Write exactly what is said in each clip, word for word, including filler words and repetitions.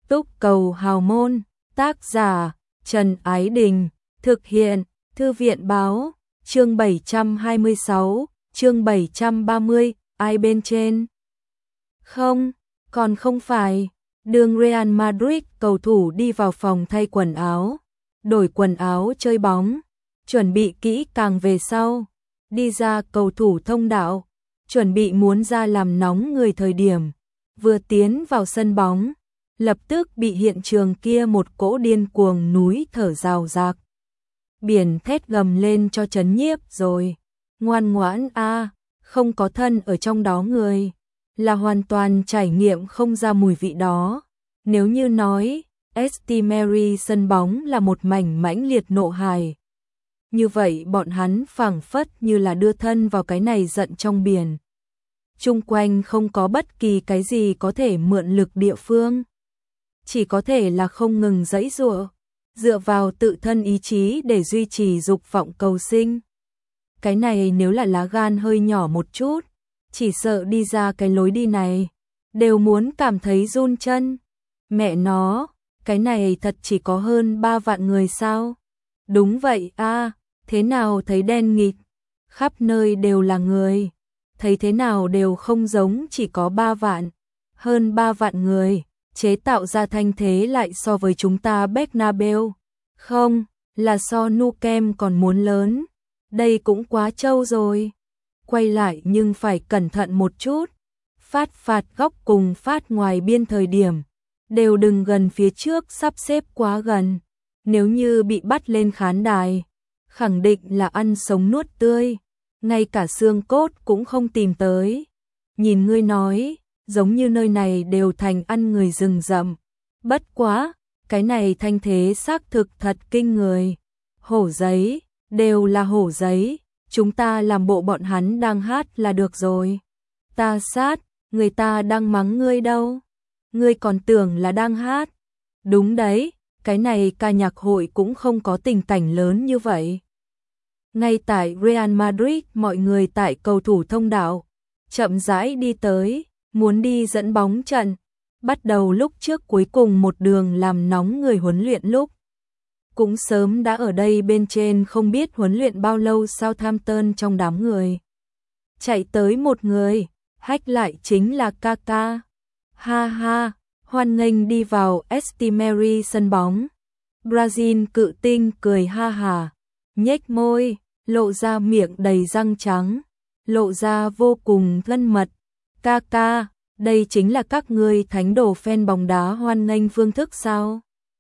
Túc cầu hào môn, tác giả Trần Ái Đình, thực hiện Thư viện báo, chương bảy trăm hai mươi sáu, chương bảy trăm ba mươi, ai bên trên? Không, còn không phải. Đường Real Madrid cầu thủ đi vào phòng thay quần áo, đổi quần áo chơi bóng, chuẩn bị kỹ càng về sau, đi ra cầu thủ thông đạo, chuẩn bị muốn ra làm nóng người thời điểm, vừa tiến vào sân bóng, lập tức bị hiện trường kia một cỗ điên cuồng núi thở rào rạc. Biển thét gầm lên cho chấn nhiếp rồi, ngoan ngoãn a, không có thân ở trong đó người, là hoàn toàn trải nghiệm không ra mùi vị đó. Nếu như nói, St. Mary sân bóng là một mảnh mãnh liệt nộ hài. Như vậy bọn hắn phảng phất như là đưa thân vào cái này giận trong biển. Chung quanh không có bất kỳ cái gì có thể mượn lực địa phương. Chỉ có thể là không ngừng giãy giụa, dựa vào tự thân ý chí để duy trì dục vọng cầu sinh. Cái này nếu là lá gan hơi nhỏ một chút, chỉ sợ đi ra cái lối đi này, đều muốn cảm thấy run chân. Mẹ nó, cái này thật chỉ có hơn ba vạn người sao? Đúng vậy a, thế nào thấy đen nghịt, khắp nơi đều là người, thấy thế nào đều không giống chỉ có ba vạn, hơn ba vạn người, chế tạo ra thanh thế lại so với chúng ta Bernabeu, không, là so Nou Camp còn muốn lớn, đây cũng quá trâu rồi. Quay lại nhưng phải cẩn thận một chút, phát phạt góc cùng phát ngoài biên thời điểm, đều đừng gần phía trước sắp xếp quá gần, nếu như bị bắt lên khán đài, khẳng định là ăn sống nuốt tươi, ngay cả xương cốt cũng không tìm tới. Nhìn ngươi nói, giống như nơi này đều thành ăn người rừng rậm, bất quá, cái này thanh thế xác thực thật kinh người. Hổ giấy, đều là hổ giấy, chúng ta làm bộ bọn hắn đang hát là được rồi. Ta sát, người ta đang mắng ngươi đâu. Ngươi còn tưởng là đang hát. Đúng đấy, cái này ca nhạc hội cũng không có tình cảnh lớn như vậy. Ngay tại Real Madrid, mọi người tại cầu thủ thông đạo, chậm rãi đi tới, muốn đi dẫn bóng trận, bắt đầu lúc trước cuối cùng một đường làm nóng người huấn luyện lúc. Cũng sớm đã ở đây bên trên không biết huấn luyện bao lâu Southampton trong đám người. Chạy tới một người, hách lại chính là Kaka. Ha ha, hoan nghênh đi vào St. Mary sân bóng. Brazil cự tinh cười ha hà, nhếch môi, lộ ra miệng đầy răng trắng, lộ ra vô cùng thân mật. Kaka, đây chính là các ngươi thánh đồ fan bóng đá hoan nghênh phương thức sao?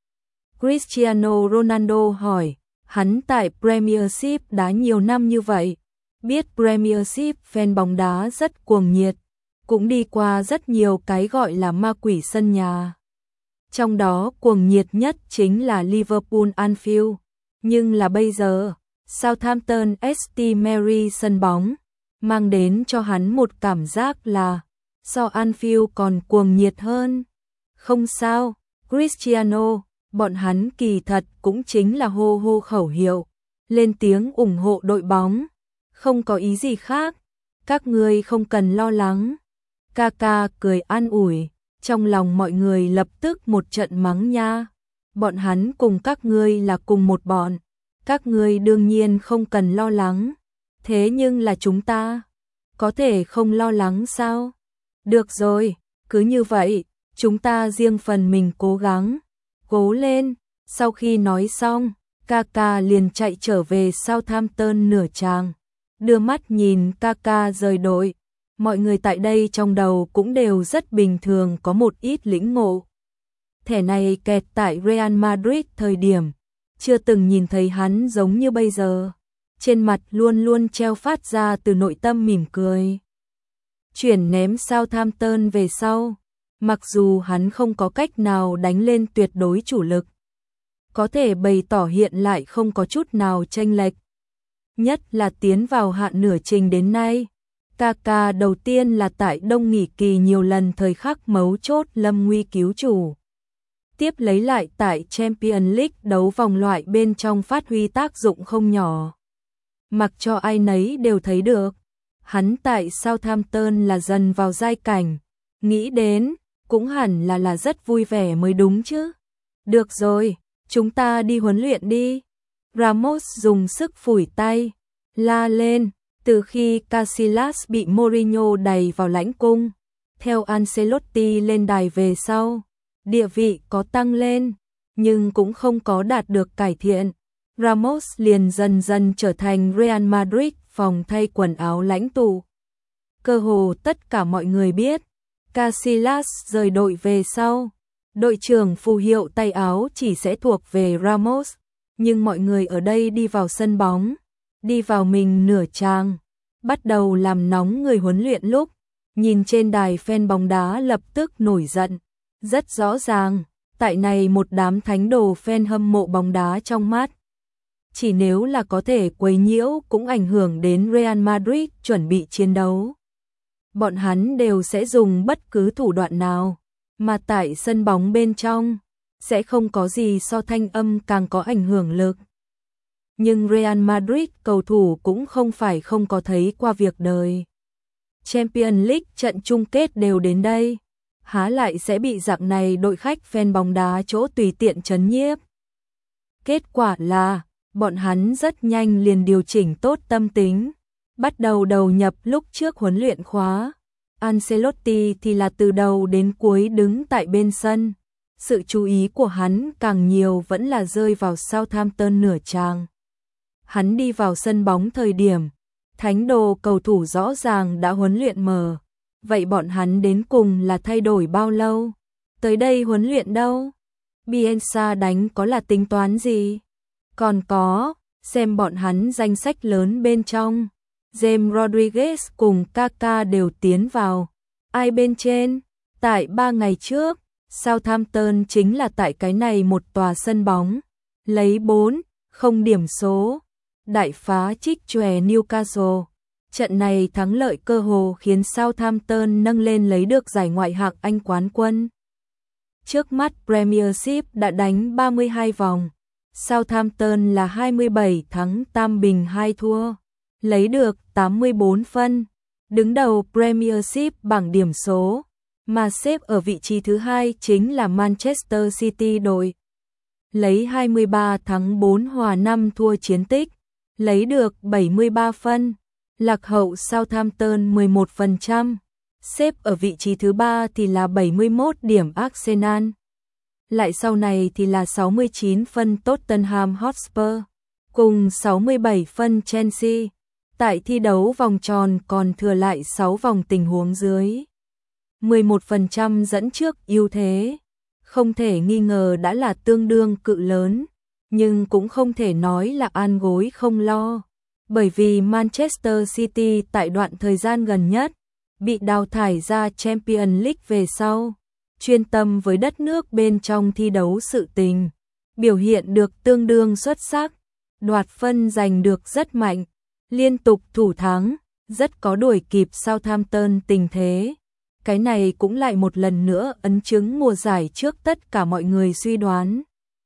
Cristiano Ronaldo hỏi, hắn tại Premiership đá nhiều năm như vậy, biết Premiership fan bóng đá rất cuồng nhiệt, cũng đi qua rất nhiều cái gọi là ma quỷ sân nhà. Trong đó cuồng nhiệt nhất chính là Liverpool Anfield, nhưng là bây giờ, Southampton St. Mary sân bóng, mang đến cho hắn một cảm giác là so Anfield còn cuồng nhiệt hơn. Không sao, Cristiano, bọn hắn kỳ thật cũng chính là hô hô khẩu hiệu, lên tiếng ủng hộ đội bóng, không có ý gì khác, các ngươi không cần lo lắng. Kaka cười an ủi, trong lòng mọi người lập tức một trận mắng nha, bọn hắn cùng các ngươi là cùng một bọn, các ngươi đương nhiên không cần lo lắng, thế nhưng là chúng ta, có thể không lo lắng sao? Được rồi, cứ như vậy, chúng ta riêng phần mình cố gắng, cố lên. Sau khi nói xong, Kaka liền chạy trở về Southampton nửa tràng, đưa mắt nhìn Kaka rời đội. Mọi người tại đây trong đầu cũng đều rất bình thường có một ít lĩnh ngộ. Thẻ này kẹt tại Real Madrid thời điểm, chưa từng nhìn thấy hắn giống như bây giờ, trên mặt luôn luôn treo phát ra từ nội tâm mỉm cười. Chuyển ném Southampton về sau, mặc dù hắn không có cách nào đánh lên tuyệt đối chủ lực, có thể bày tỏ hiện lại không có chút nào chênh lệch. Nhất là tiến vào hạ nửa trình đến nay, Kaka đầu tiên là tại đông nghỉ kỳ nhiều lần thời khắc mấu chốt lâm nguy cứu chủ. Tiếp lấy lại tại Champions League đấu vòng loại bên trong phát huy tác dụng không nhỏ. Mặc cho ai nấy đều thấy được, hắn tại Southampton là dần vào giai cảnh, nghĩ đến, cũng hẳn là là rất vui vẻ mới đúng chứ. Được rồi, chúng ta đi huấn luyện đi. Ramos dùng sức phủi tay, la lên, từ khi Casillas bị Mourinho đày vào lãnh cung, theo Ancelotti lên đài về sau, địa vị có tăng lên, nhưng cũng không có đạt được cải thiện. Ramos liền dần dần trở thành Real Madrid phòng thay quần áo lãnh tụ. Cơ hồ tất cả mọi người biết, Casillas rời đội về sau, đội trưởng phù hiệu tay áo chỉ sẽ thuộc về Ramos, nhưng mọi người ở đây đi vào sân bóng, đi vào mình nửa trang, bắt đầu làm nóng người huấn luyện lúc, nhìn trên đài fan bóng đá lập tức nổi giận, rất rõ ràng, tại này một đám thánh đồ fan hâm mộ bóng đá trong mắt. Chỉ nếu là có thể quấy nhiễu cũng ảnh hưởng đến Real Madrid chuẩn bị chiến đấu. Bọn hắn đều sẽ dùng bất cứ thủ đoạn nào, mà tại sân bóng bên trong, sẽ không có gì so thanh âm càng có ảnh hưởng lực. Nhưng Real Madrid cầu thủ cũng không phải không có thấy qua việc đời. Champions League trận chung kết đều đến đây, há lại sẽ bị dạng này đội khách fan bóng đá chỗ tùy tiện trấn nhiếp. Kết quả là, bọn hắn rất nhanh liền điều chỉnh tốt tâm tính, bắt đầu đầu nhập lúc trước huấn luyện khóa. Ancelotti thì là từ đầu đến cuối đứng tại bên sân, sự chú ý của hắn càng nhiều vẫn là rơi vào Southampton nửa trang. Hắn đi vào sân bóng thời điểm, thánh đồ cầu thủ rõ ràng đã huấn luyện mờ, vậy bọn hắn đến cùng là thay đổi bao lâu? Tới đây huấn luyện đâu? Bielsa đánh có là tính toán gì? Còn có, xem bọn hắn danh sách lớn bên trong, James Rodriguez cùng Kaka đều tiến vào. Ai bên trên? Tại ba ngày trước, Southampton chính là tại cái này một tòa sân bóng, lấy bốn không điểm số, đại phá trích chòe Newcastle. Trận này thắng lợi cơ hồ khiến Southampton nâng lên lấy được giải ngoại hạng Anh quán quân. Trước mắt Premiership đã đánh ba mươi hai vòng, Southampton là hai mươi bảy thắng tam bình hai thua, lấy được tám mươi bốn phân, đứng đầu Premiership bảng điểm số, mà xếp ở vị trí thứ hai chính là Manchester City đội. Lấy hai mươi ba thắng bốn hòa năm thua chiến tích, lấy được bảy mươi ba phân, lạc hậu Southampton mười một phần trăm, xếp ở vị trí thứ ba thì là bảy mươi mốt điểm Arsenal. Lại sau này thì là sáu mươi chín phân Tottenham Hotspur, cùng sáu mươi bảy phân Chelsea. Tại thi đấu vòng tròn còn thừa lại sáu vòng tình huống dưới, mười một phần trăm dẫn trước ưu thế, không thể nghi ngờ đã là tương đương cự lớn, nhưng cũng không thể nói là an gối không lo, bởi vì Manchester City tại đoạn thời gian gần nhất bị đào thải ra Champions League về sau, chuyên tâm với đất nước bên trong thi đấu sự tình, biểu hiện được tương đương xuất sắc, đoạt phân giành được rất mạnh, liên tục thủ thắng, rất có đuổi kịp Southampton tình thế. Cái này cũng lại một lần nữa ấn chứng mùa giải trước tất cả mọi người suy đoán.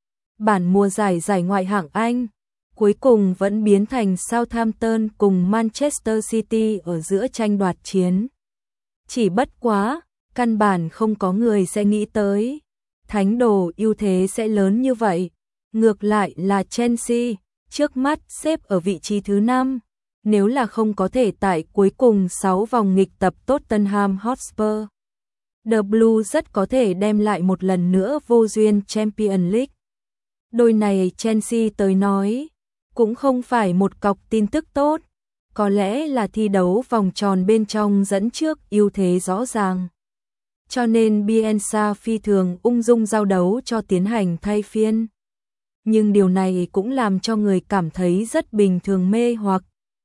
Bản mùa giải giải ngoại hạng Anh, cuối cùng vẫn biến thành Southampton cùng Manchester City ở giữa tranh đoạt chiến. Chỉ bất quá, căn bản không có người sẽ nghĩ tới, thánh đồ ưu thế sẽ lớn như vậy. Ngược lại là Chelsea, trước mắt xếp ở vị trí thứ năm. Nếu là không có thể tại cuối cùng sáu vòng nghịch tập Tottenham Hotspur, The Blues rất có thể đem lại một lần nữa vô duyên Champions League. Đôi này Chelsea tới nói, cũng không phải một cọc tin tức tốt, có lẽ là thi đấu vòng tròn bên trong dẫn trước ưu thế rõ ràng. Cho nên Bielsa phi thường ung dung giao đấu cho tiến hành thay phiên. Nhưng điều này cũng làm cho người cảm thấy rất bình thường mê hoặc.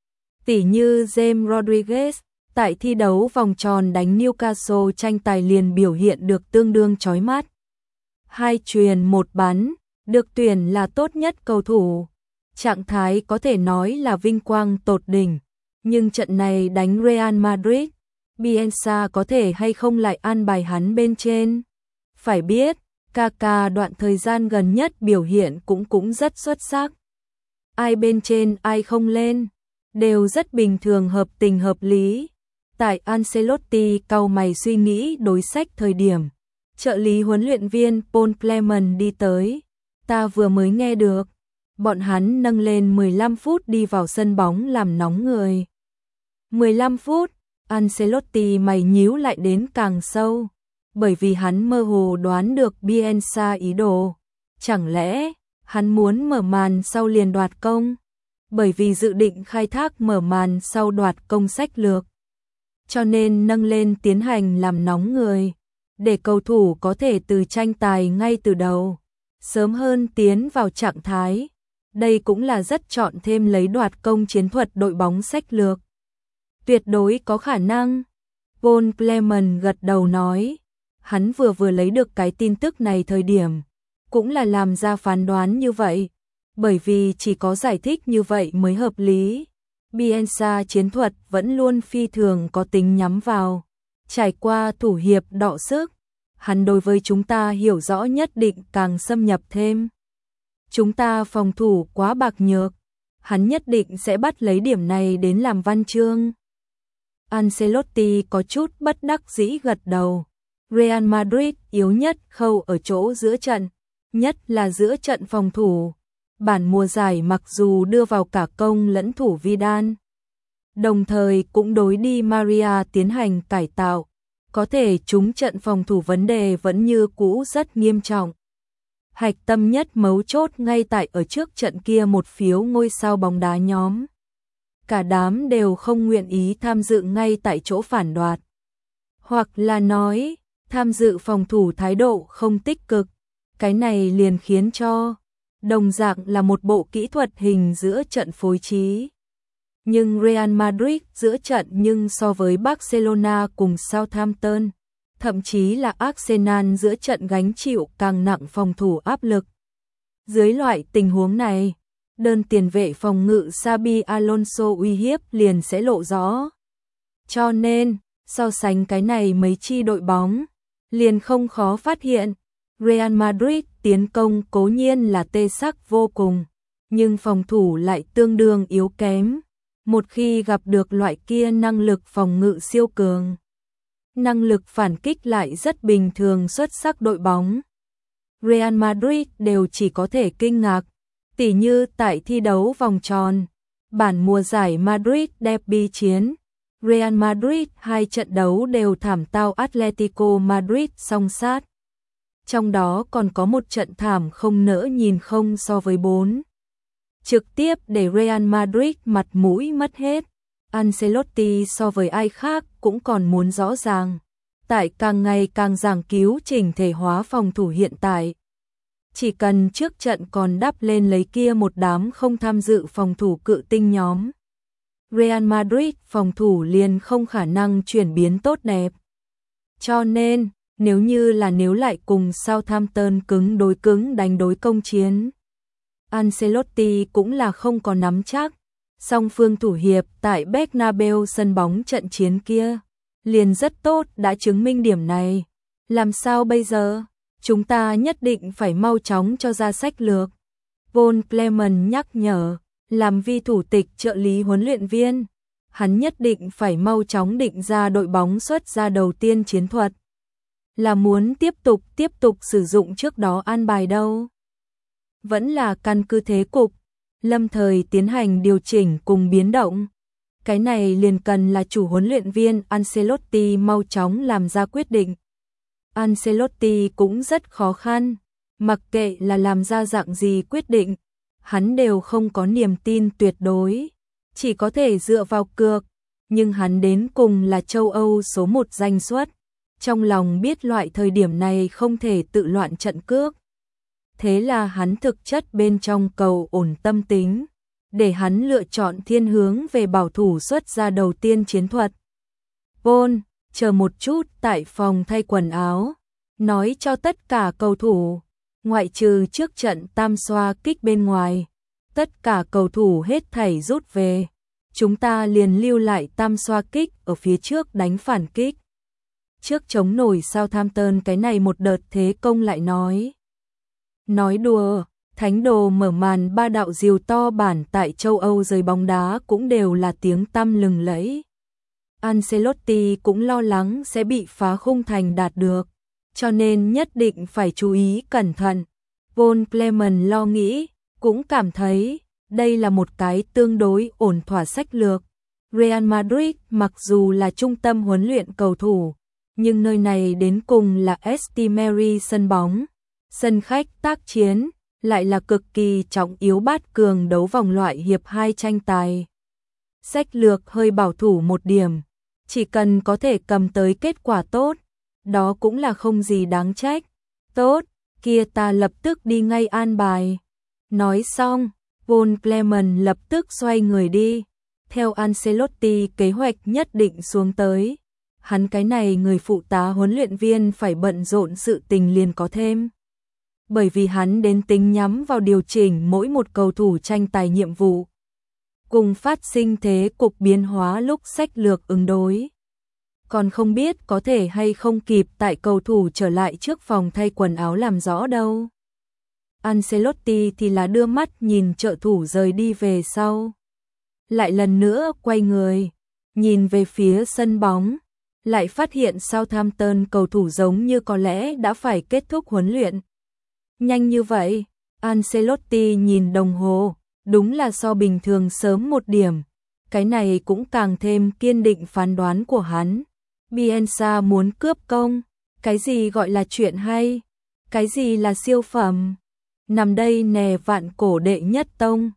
Tỉ như James Rodriguez, tại thi đấu vòng tròn đánh Newcastle tranh tài liền biểu hiện được tương đương chói mắt. Hai chuyền một bắn, được tuyển là tốt nhất cầu thủ. Trạng thái có thể nói là vinh quang tột đỉnh, nhưng trận này đánh Real Madrid, Bielsa có thể hay không lại an bài hắn bên trên. Phải biết, Kaka đoạn thời gian gần nhất biểu hiện cũng cũng rất xuất sắc. Ai bên trên ai không lên, đều rất bình thường hợp tình hợp lý. Tại Ancelotti cau mày suy nghĩ đối sách thời điểm, Trợ lý huấn luyện viên Paul Clement đi tới. Ta vừa mới nghe được. Bọn hắn nâng lên mười lăm phút đi vào sân bóng làm nóng người. mười lăm phút, Ancelotti mày nhíu lại đến càng sâu. Bởi vì hắn mơ hồ đoán được Bielsa ý đồ. Chẳng lẽ, hắn muốn mở màn sau liền đoạt công? Bởi vì dự định khai thác mở màn sau đoạt công sách lược. Cho nên nâng lên tiến hành làm nóng người. Để cầu thủ có thể từ tranh tài ngay từ đầu. Sớm hơn tiến vào trạng thái. Đây cũng là rất chọn thêm lấy đoạt công chiến thuật đội bóng sách lược. Tuyệt đối có khả năng. Paul Clement gật đầu nói. Hắn vừa vừa lấy được cái tin tức này thời điểm. Cũng là làm ra phán đoán như vậy. Bởi vì chỉ có giải thích như vậy mới hợp lý. Bielsa chiến thuật vẫn luôn phi thường có tính nhắm vào. Trải qua thủ hiệp đọ sức. Hắn đối với chúng ta hiểu rõ nhất định càng xâm nhập thêm. Chúng ta phòng thủ quá bạc nhược. Hắn nhất định sẽ bắt lấy điểm này đến làm văn chương. Ancelotti có chút bất đắc dĩ gật đầu. Real Madrid yếu nhất khâu ở chỗ giữa trận. Nhất là giữa trận phòng thủ. Bản mùa giải mặc dù đưa vào cả công lẫn thủ Vidal. Đồng thời cũng đối Di Maria tiến hành cải tạo. Có thể chúng trận phòng thủ vấn đề vẫn như cũ rất nghiêm trọng. Hạch tâm nhất mấu chốt ngay tại ở trước trận kia một phiếu ngôi sao bóng đá nhóm. Cả đám đều không nguyện ý tham dự ngay tại chỗ phản đoạt. Hoặc là nói, tham dự phòng thủ thái độ không tích cực. Cái này liền khiến cho, đồng dạng là một bộ kỹ thuật hình giữa trận phối trí. Nhưng Real Madrid giữa trận nhưng so với Barcelona cùng Southampton, thậm chí là Arsenal giữa trận gánh chịu càng nặng phòng thủ áp lực. Dưới loại tình huống này, đơn tiền vệ phòng ngự Xabi Alonso uy hiếp liền sẽ lộ rõ. Cho nên, so sánh cái này mấy chi đội bóng, liền không khó phát hiện, Real Madrid tiến công cố nhiên là tê sắc vô cùng, nhưng phòng thủ lại tương đương yếu kém. Một khi gặp được loại kia năng lực phòng ngự siêu cường, năng lực phản kích lại rất bình thường xuất sắc đội bóng, Real Madrid đều chỉ có thể kinh ngạc. Tỉ như tại thi đấu vòng tròn, bản mùa giải Madrid derby chiến, Real Madrid hai trận đấu đều thảm tao Atletico Madrid song sát. Trong đó còn có một trận thảm không nỡ nhìn không so với bốn. Trực tiếp để Real Madrid mặt mũi mất hết. Ancelotti so với ai khác cũng còn muốn rõ ràng. Tại càng ngày càng giảng cứu chỉnh thể hóa phòng thủ hiện tại. Chỉ cần trước trận còn đắp lên lấy kia một đám không tham dự phòng thủ cự tinh nhóm. Real Madrid phòng thủ liền không khả năng chuyển biến tốt đẹp. Cho nên, nếu như là nếu lại cùng Southampton cứng đối cứng đánh đối công chiến, Ancelotti cũng là không có nắm chắc. Song phương thủ hiệp tại Bernabeu sân bóng trận chiến kia, liền rất tốt đã chứng minh điểm này. Làm sao bây giờ? Chúng ta nhất định phải mau chóng cho ra sách lược. Paul Clement nhắc nhở, làm vi thủ tịch trợ lý huấn luyện viên, hắn nhất định phải mau chóng định ra đội bóng xuất ra đầu tiên chiến thuật. Là muốn tiếp tục tiếp tục sử dụng trước đó an bài đâu? Vẫn là căn cứ thế cục, lâm thời tiến hành điều chỉnh cùng biến động. Cái này liền cần là chủ huấn luyện viên Ancelotti mau chóng làm ra quyết định. Ancelotti cũng rất khó khăn, mặc kệ là làm ra dạng gì quyết định, hắn đều không có niềm tin tuyệt đối, chỉ có thể dựa vào cược, nhưng hắn đến cùng là châu Âu số một danh suất, trong lòng biết loại thời điểm này không thể tự loạn trận cước. Thế là hắn thực chất bên trong cầu ổn tâm tính, để hắn lựa chọn thiên hướng về bảo thủ xuất ra đầu tiên chiến thuật. Paul, chờ một chút tại phòng thay quần áo, nói cho tất cả cầu thủ, ngoại trừ trước trận tam xoa kích bên ngoài, tất cả cầu thủ hết thảy rút về, chúng ta liền lưu lại tam xoa kích ở phía trước đánh phản kích. Trước chống nổi Southampton cái này một đợt thế công lại nói. Nói đùa, thánh đồ mở màn ba đạo diều to bản tại châu Âu giới bóng đá cũng đều là tiếng tăm lừng lẫy. Ancelotti cũng lo lắng sẽ bị phá khung thành đạt được. cho nên nhất định phải chú ý cẩn thận. Von Clement lo nghĩ, cũng cảm thấy đây là một cái tương đối ổn thỏa sách lược. Real Madrid mặc dù là trung tâm huấn luyện cầu thủ, nhưng nơi này đến cùng là St. Mary sân bóng, sân khách tác chiến, lại là cực kỳ trọng yếu bát cường đấu vòng loại hiệp hai tranh tài. Sách lược hơi bảo thủ một điểm, chỉ cần có thể cầm tới kết quả tốt, đó cũng là không gì đáng trách. Tốt, kia ta lập tức đi ngay an bài. Nói xong, Von Clement lập tức xoay người đi. Theo Ancelotti kế hoạch nhất định xuống tới. Hắn cái này người phụ tá huấn luyện viên phải bận rộn sự tình liền có thêm. Bởi vì hắn đến tính nhắm vào điều chỉnh mỗi một cầu thủ tranh tài nhiệm vụ. Cùng phát sinh thế cục biến hóa lúc sách lược ứng đối. Còn không biết có thể hay không kịp tại cầu thủ trở lại trước phòng thay quần áo làm rõ đâu. Ancelotti thì là đưa mắt nhìn trợ thủ rời đi về sau. Lại lần nữa quay người, nhìn về phía sân bóng, lại phát hiện Southampton cầu thủ giống như có lẽ đã phải kết thúc huấn luyện. Nhanh như vậy, Ancelotti nhìn đồng hồ, đúng là so bình thường sớm một điểm. Cái này cũng càng thêm kiên định phán đoán của hắn. Bielsa muốn cướp công, cái gì gọi là chuyện hay, cái gì là siêu phẩm. Nằm đây nè vạn cổ đệ nhất tông,